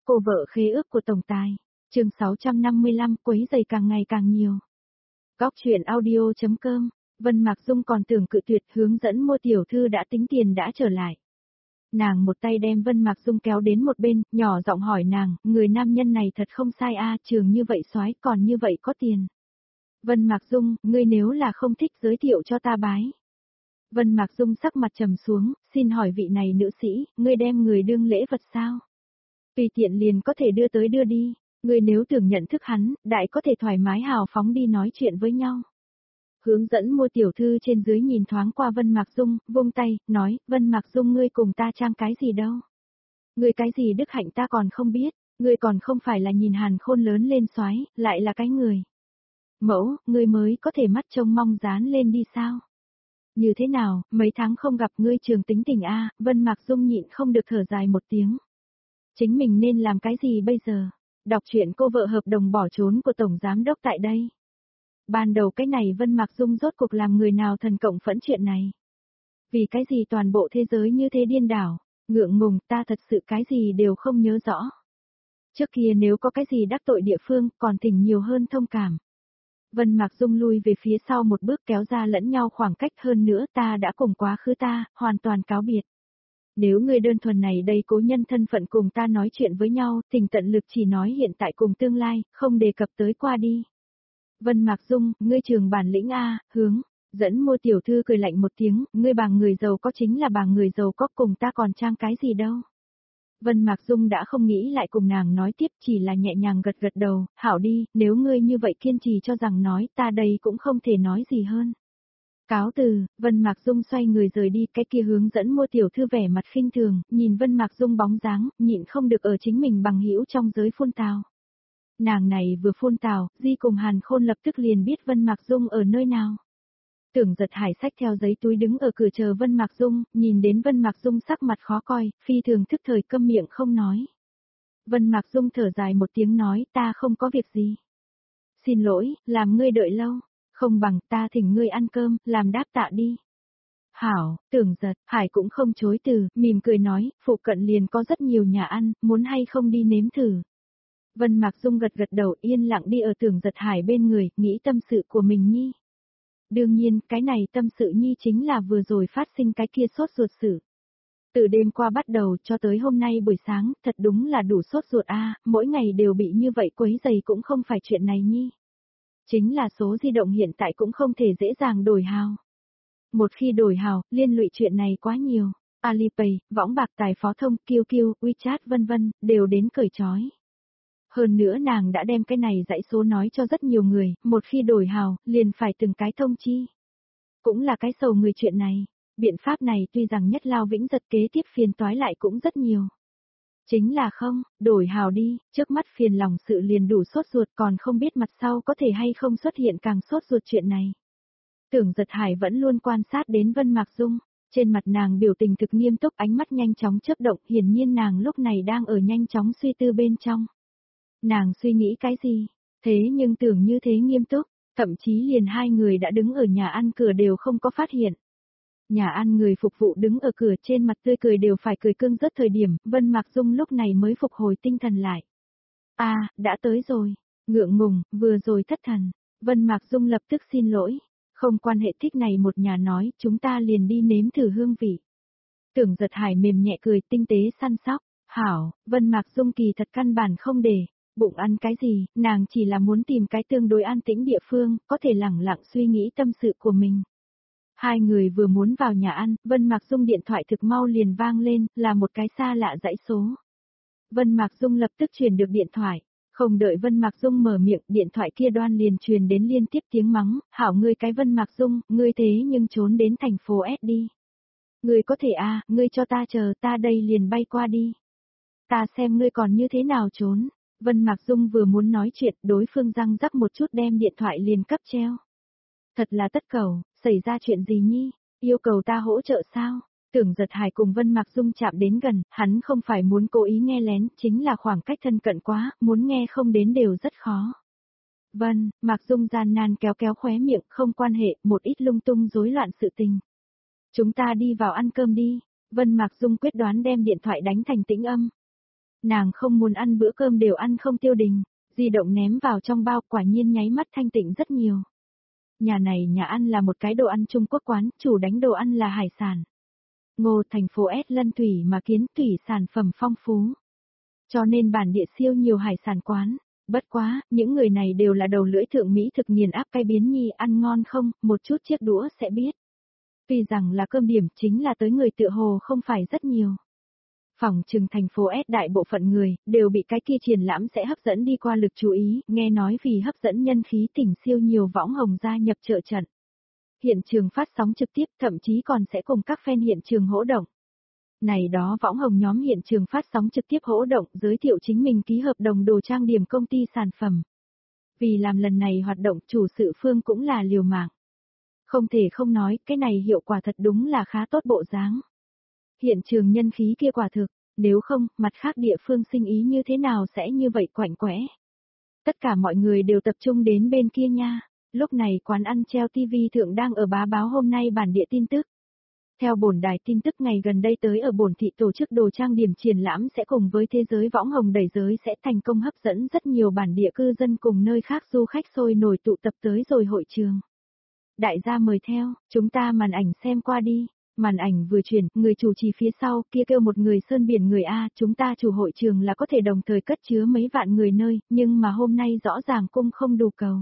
Cô vợ khế ước của tổng tài. Chương 655, quấy rầy càng ngày càng nhiều. Góc truyện audio.com. Vân Mạc Dung còn tưởng cự tuyệt, hướng dẫn mua tiểu thư đã tính tiền đã trở lại. Nàng một tay đem Vân Mạc Dung kéo đến một bên, nhỏ giọng hỏi nàng, người nam nhân này thật không sai a, trường như vậy soái, còn như vậy có tiền. Vân Mạc Dung, ngươi nếu là không thích giới thiệu cho ta bái. Vân Mạc Dung sắc mặt trầm xuống, xin hỏi vị này nữ sĩ, ngươi đem người đương lễ vật sao? Tùy tiện liền có thể đưa tới đưa đi, ngươi nếu tưởng nhận thức hắn, đại có thể thoải mái hào phóng đi nói chuyện với nhau. Hướng dẫn mua tiểu thư trên dưới nhìn thoáng qua Vân Mạc Dung, vung tay, nói, Vân Mạc Dung ngươi cùng ta trang cái gì đâu. Ngươi cái gì đức hạnh ta còn không biết, ngươi còn không phải là nhìn Hàn Khôn lớn lên soái, lại là cái người. Mẫu, ngươi mới có thể mắt trông mong dán lên đi sao? Như thế nào, mấy tháng không gặp ngươi trường tính tình a, Vân Mạc Dung nhịn không được thở dài một tiếng. Chính mình nên làm cái gì bây giờ? Đọc truyện cô vợ hợp đồng bỏ trốn của Tổng Giám Đốc tại đây. Ban đầu cái này Vân Mạc Dung rốt cuộc làm người nào thần cộng phẫn chuyện này. Vì cái gì toàn bộ thế giới như thế điên đảo, ngượng ngùng ta thật sự cái gì đều không nhớ rõ. Trước kia nếu có cái gì đắc tội địa phương còn thỉnh nhiều hơn thông cảm. Vân Mạc Dung lui về phía sau một bước kéo ra lẫn nhau khoảng cách hơn nữa ta đã cùng quá khứ ta, hoàn toàn cáo biệt. Nếu ngươi đơn thuần này đây cố nhân thân phận cùng ta nói chuyện với nhau, thỉnh tận lực chỉ nói hiện tại cùng tương lai, không đề cập tới qua đi. Vân Mạc Dung, ngươi trường bản lĩnh A, hướng, dẫn mua tiểu thư cười lạnh một tiếng, ngươi bằng người giàu có chính là bằng người giàu có cùng ta còn trang cái gì đâu. Vân Mạc Dung đã không nghĩ lại cùng nàng nói tiếp chỉ là nhẹ nhàng gật gật đầu, hảo đi, nếu ngươi như vậy kiên trì cho rằng nói ta đây cũng không thể nói gì hơn. Cáo từ, Vân Mạc Dung xoay người rời đi, cái kia hướng dẫn mua tiểu thư vẻ mặt khinh thường, nhìn Vân Mạc Dung bóng dáng, nhịn không được ở chính mình bằng hữu trong giới phun tào. Nàng này vừa phun tào, Di cùng Hàn Khôn lập tức liền biết Vân Mạc Dung ở nơi nào. Tưởng Giật Hải xách theo giấy túi đứng ở cửa chờ Vân Mạc Dung, nhìn đến Vân Mạc Dung sắc mặt khó coi, phi thường thức thời câm miệng không nói. Vân Mạc Dung thở dài một tiếng nói ta không có việc gì. Xin lỗi, làm ngươi đợi lâu, không bằng ta thỉnh ngươi ăn cơm, làm đáp tạ đi. Hảo, Tưởng Giật Hải cũng không chối từ, mỉm cười nói, phụ cận liền có rất nhiều nhà ăn, muốn hay không đi nếm thử. Vân Mạc Dung gật gật đầu yên lặng đi ở Tưởng Giật Hải bên người, nghĩ tâm sự của mình nhi. Đương nhiên, cái này tâm sự nhi chính là vừa rồi phát sinh cái kia sốt ruột sự. Từ đêm qua bắt đầu cho tới hôm nay buổi sáng, thật đúng là đủ sốt ruột a, mỗi ngày đều bị như vậy quấy rầy cũng không phải chuyện này nhi. Chính là số di động hiện tại cũng không thể dễ dàng đổi hào. Một khi đổi hào, liên lụy chuyện này quá nhiều. Alipay, võng bạc tài phó thông, QQ, WeChat vân vân, đều đến cởi trói. Hơn nữa nàng đã đem cái này dãy số nói cho rất nhiều người, một khi đổi hào, liền phải từng cái thông chi. Cũng là cái sầu người chuyện này, biện pháp này tuy rằng nhất lao vĩnh giật kế tiếp phiền toái lại cũng rất nhiều. Chính là không, đổi hào đi, trước mắt phiền lòng sự liền đủ sốt ruột còn không biết mặt sau có thể hay không xuất hiện càng sốt ruột chuyện này. Tưởng Giật Hải vẫn luôn quan sát đến Vân Mạc Dung, trên mặt nàng biểu tình thực nghiêm túc ánh mắt nhanh chóng chớp động hiển nhiên nàng lúc này đang ở nhanh chóng suy tư bên trong. Nàng suy nghĩ cái gì, thế nhưng tưởng như thế nghiêm túc, thậm chí liền hai người đã đứng ở nhà ăn cửa đều không có phát hiện. Nhà ăn người phục vụ đứng ở cửa trên mặt tươi cười đều phải cười cưng rất thời điểm, Vân Mạc Dung lúc này mới phục hồi tinh thần lại. Đã tới rồi, ngượng ngùng, vừa rồi thất thần, Vân Mạc Dung lập tức xin lỗi, không quan hệ thích này một nhà nói, chúng ta liền đi nếm thử hương vị. Tưởng Giật Hải mềm nhẹ cười tinh tế săn sóc, hảo, Vân Mạc Dung kỳ thật căn bản không để. Bụng ăn cái gì, nàng chỉ là muốn tìm cái tương đối an tĩnh địa phương, có thể lẳng lặng suy nghĩ tâm sự của mình. Hai người vừa muốn vào nhà ăn, Vân Mạc Dung điện thoại thực mau liền vang lên, là một cái xa lạ dãy số. Vân Mạc Dung lập tức truyền được điện thoại, không đợi Vân Mạc Dung mở miệng, điện thoại kia đoan liền truyền đến liên tiếp tiếng mắng, hảo ngươi cái Vân Mạc Dung, ngươi thế nhưng trốn đến thành phố S đi. Ngươi có thể ngươi cho ta chờ, ta đây liền bay qua đi. Ta xem ngươi còn như thế nào trốn. Vân Mạc Dung vừa muốn nói chuyện, đối phương răng rắc một chút đem điện thoại liền cấp treo. Thật là tất cầu, xảy ra chuyện gì nhi, yêu cầu ta hỗ trợ sao? Tưởng Giật Hải cùng Vân Mạc Dung chạm đến gần, hắn không phải muốn cố ý nghe lén, chính là khoảng cách thân cận quá, muốn nghe không đến đều rất khó. Vân, Mạc Dung gian nan kéo kéo khóe miệng, không quan hệ, một ít lung tung rối loạn sự tình. Chúng ta đi vào ăn cơm đi, Vân Mạc Dung quyết đoán đem điện thoại đánh thành tĩnh âm. Nàng không muốn ăn bữa cơm đều ăn không tiêu đình, di động ném vào trong bao quả nhiên nháy mắt thanh tịnh rất nhiều. Nhà này nhà ăn là một cái đồ ăn Trung Quốc quán, chủ đánh đồ ăn là hải sản. Ngô thành phố S lân thủy mà kiến thủy sản phẩm phong phú. Cho nên bản địa siêu nhiều hải sản quán. Bất quá, những người này đều là đầu lưỡi thượng Mỹ thực nghiền áp cay biến nhi ăn ngon không, một chút chiếc đũa sẽ biết. Tuy rằng là cơm điểm chính là tới người tựa hồ không phải rất nhiều. Phỏng chừng thành phố S đại bộ phận người, đều bị cái kia triển lãm sẽ hấp dẫn đi qua lực chú ý, nghe nói vì hấp dẫn nhân khí tỉnh siêu nhiều võng hồng gia nhập trợ trận. Hiện trường phát sóng trực tiếp thậm chí còn sẽ cùng các fan hiện trường hỗ động. Này đó võng hồng nhóm hiện trường phát sóng trực tiếp hỗ động giới thiệu chính mình ký hợp đồng đồ trang điểm công ty sản phẩm. Vì làm lần này hoạt động chủ sự phương cũng là liều mạng. Không thể không nói, cái này hiệu quả thật đúng là khá tốt bộ dáng. Hiện trường nhân khí kia quả thực, nếu không, mặt khác địa phương sinh ý như thế nào sẽ như vậy quạnh quẽ. Tất cả mọi người đều tập trung đến bên kia nha. Lúc này quán ăn treo TV thượng đang ở bá báo hôm nay bản địa tin tức. Theo bổn đài tin tức ngày gần đây tới ở bổn thị tổ chức đồ trang điểm triển lãm sẽ cùng với thế giới võng hồng đẩy giới sẽ thành công hấp dẫn rất nhiều bản địa cư dân cùng nơi khác du khách sôi nổi tụ tập tới rồi hội trường. Đại gia mời theo, chúng ta màn ảnh xem qua đi. Màn ảnh vừa chuyển, người chủ trì phía sau kia kêu một người sơn biển người A, chúng ta chủ hội trường là có thể đồng thời cất chứa mấy vạn người nơi, nhưng mà hôm nay rõ ràng cung không đủ cầu.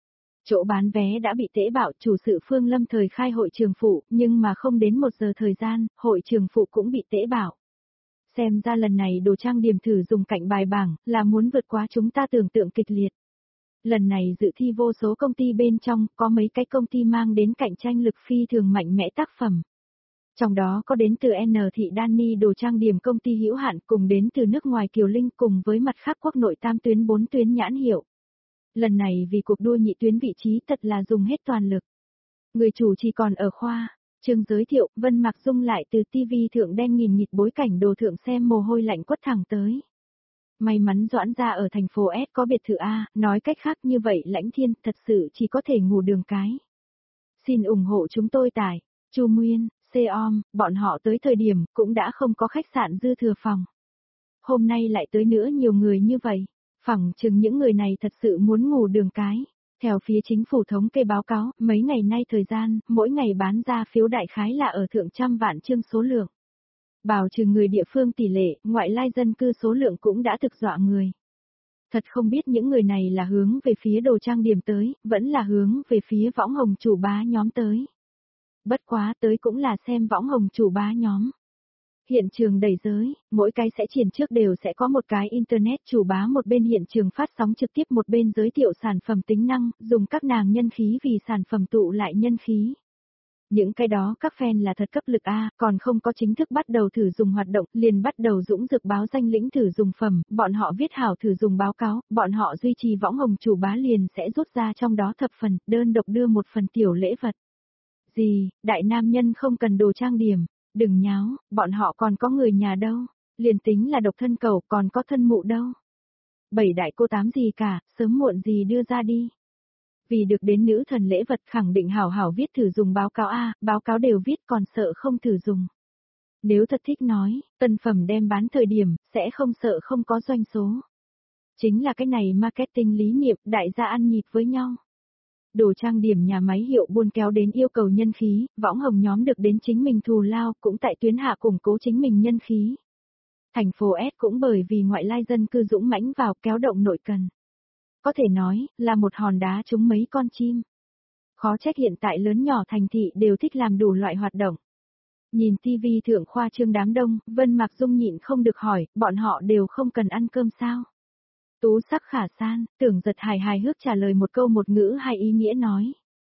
Chỗ bán vé đã bị tễ bạo, chủ sự Phương Lâm thời khai hội trường phụ, nhưng mà không đến 1 giờ thời gian, hội trường phụ cũng bị tễ bạo. Xem ra lần này đồ trang điểm thử dùng cạnh bài bảng, là muốn vượt quá chúng ta tưởng tượng kịch liệt. Lần này dự thi vô số công ty bên trong, có mấy cái công ty mang đến cạnh tranh lực phi thường mạnh mẽ tác phẩm. Trong đó có đến từ N Thị Danny đồ trang điểm công ty hữu hạn cùng đến từ nước ngoài Kiều Linh cùng với mặt khác quốc nội 8 tuyến 4 tuyến nhãn hiệu. Lần này vì cuộc đua nhị tuyến vị trí thật là dùng hết toàn lực. Người chủ chỉ còn ở khoa, chương giới thiệu, Vân Mạc Dung lại từ TV thượng đen nghìn nghịt bối cảnh đồ thượng xem mồ hôi lạnh quất thẳng tới. May mắn Doãn gia ở thành phố S có biệt thự A, nói cách khác như vậy Lãnh Thiên thật sự chỉ có thể ngủ đường cái. Xin ủng hộ chúng tôi tại Chu Nguyên, Seom, bọn họ tới thời điểm cũng đã không có khách sạn dư thừa phòng. Hôm nay lại tới nữa nhiều người như vậy, phỏng chừng những người này thật sự muốn ngủ đường cái. Theo phía chính phủ thống kê báo cáo, mấy ngày nay thời gian, mỗi ngày bán ra phiếu đại khái là ở thượng trăm vạn chương số lượng. Bảo trừ người địa phương tỷ lệ, ngoại lai dân cư số lượng cũng đã thực dọa người. Thật không biết những người này là hướng về phía đồ trang điểm tới, vẫn là hướng về phía võng hồng chủ bá nhóm tới. Bất quá tới cũng là xem võng hồng chủ bá nhóm. Hiện trường đầy giới, mỗi cái sẽ triển trước đều sẽ có một cái internet chủ bá một bên hiện trường phát sóng trực tiếp một bên giới thiệu sản phẩm tính năng, dùng các nàng nhân khí vì sản phẩm tụ lại nhân khí. Những cái đó các fan là thật cấp lực A, còn không có chính thức bắt đầu thử dùng hoạt động, liền bắt đầu dũng dược báo danh lĩnh thử dùng phẩm, bọn họ viết hảo thử dùng báo cáo, bọn họ duy trì võng hồng chủ bá liền sẽ rút ra trong đó thập phần, đơn độc đưa một phần tiểu lễ vật. Gì, đại nam nhân không cần đồ trang điểm, đừng nháo, bọn họ còn có người nhà đâu, liền tính là độc thân cầu còn có thân mụ đâu. 7 đại cô 8 gì cả, sớm muộn gì đưa ra đi. Vì được đến nữ thần lễ vật khẳng định hảo hảo viết thử dùng báo cáo A, báo cáo đều viết còn sợ không thử dùng. Nếu thật thích nói, tân phẩm đem bán thời điểm, sẽ không sợ không có doanh số. Chính là cái này marketing lý niệm, đại gia ăn nhịp với nhau. Đồ trang điểm nhà máy hiệu buôn kéo đến yêu cầu nhân khí, võng hồng nhóm được đến chính mình thù lao cũng tại tuyến hạ củng cố chính mình nhân khí. Thành phố S cũng bởi vì ngoại lai dân cư dũng mãnh vào kéo động nội cần. Có thể nói, là một hòn đá trúng mấy con chim. Khó trách hiện tại lớn nhỏ thành thị đều thích làm đủ loại hoạt động. Nhìn TV thượng khoa trương đám đông, Vân Mạc Dung nhịn không được hỏi, bọn họ đều không cần ăn cơm sao? Tú sắc khả san, tưởng giật hài hước trả lời một câu một ngữ hai ý nghĩa nói.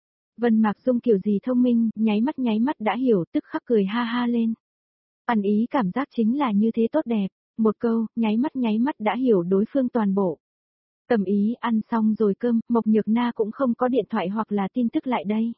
Vân Mạc Dung kiểu gì thông minh, nháy mắt đã hiểu, tức khắc cười ha ha lên. Ăn ý cảm giác chính là như thế tốt đẹp, một câu, nháy mắt đã hiểu đối phương toàn bộ. Tầm ý ăn xong rồi cơm, Mộc Nhược Na cũng không có điện thoại hoặc là tin tức lại đây.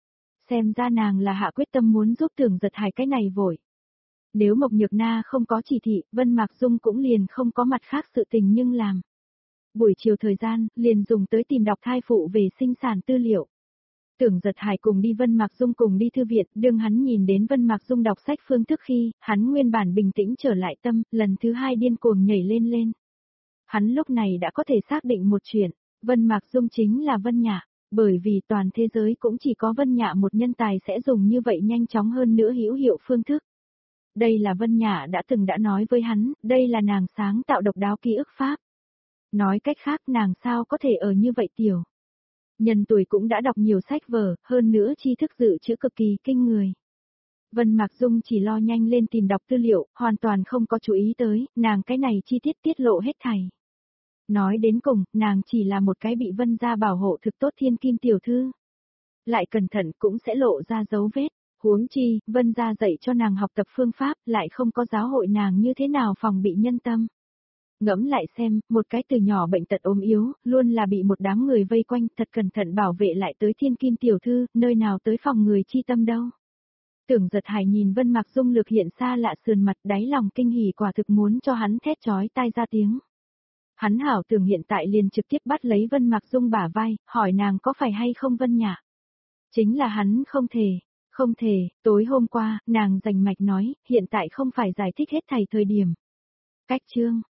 Xem ra nàng là hạ quyết tâm muốn giúp tưởng giật hài cái này vội. Nếu Mộc Nhược Na không có chỉ thị, Vân Mạc Dung cũng liền không có mặt khác sự tình nhưng làm. Buổi chiều thời gian, liền dùng tới tìm đọc thai phụ về sinh sản tư liệu. Tưởng Giật Hải cùng đi Vân Mạc Dung cùng đi thư viện, đương hắn nhìn đến Vân Mạc Dung đọc sách phương thức khi, hắn nguyên bản bình tĩnh trở lại tâm, lần thứ hai điên cuồng nhảy lên lên. Hắn lúc này đã có thể xác định một chuyện, Vân Mạc Dung chính là Vân Nhạ, bởi vì toàn thế giới cũng chỉ có Vân Nhạ một nhân tài sẽ dùng như vậy nhanh chóng hơn nữa hữu hiệu phương thức. Đây là Vân Nhạ đã từng đã nói với hắn, đây là nàng sáng tạo độc đáo ký ức pháp. Nói cách khác nàng sao có thể ở như vậy tiểu. Nhân tuổi cũng đã đọc nhiều sách vở, hơn nữa tri thức dự trữ cực kỳ kinh người. Vân Mạc Dung chỉ lo nhanh lên tìm đọc tư liệu, hoàn toàn không có chú ý tới, nàng cái này chi tiết tiết lộ hết thảy. Nói đến cùng, nàng chỉ là một cái bị Vân gia bảo hộ thực tốt thiên kim tiểu thư. Lại cẩn thận cũng sẽ lộ ra dấu vết, huống chi, Vân gia dạy cho nàng học tập phương pháp, lại không có giáo hội nàng như thế nào phòng bị nhân tâm. Ngẫm lại xem, một cái từ nhỏ bệnh tật ốm yếu, luôn là bị một đám người vây quanh, thật cẩn thận bảo vệ lại tới thiên kim tiểu thư, nơi nào tới phòng người chi tâm đâu. Tưởng Giật Hải nhìn Vân Mạc Dung lược hiện xa lạ sườn mặt, đáy lòng kinh hỉ quả thực muốn cho hắn thét chói tai ra tiếng. Hắn hảo tưởng hiện tại liền trực tiếp bắt lấy Vân Mạc Dung bả vai, hỏi nàng có phải hay không Vân Nhạ. Chính là hắn không thể, tối hôm qua, nàng rành mạch nói, hiện tại không phải giải thích hết thảy thời điểm. Cách chương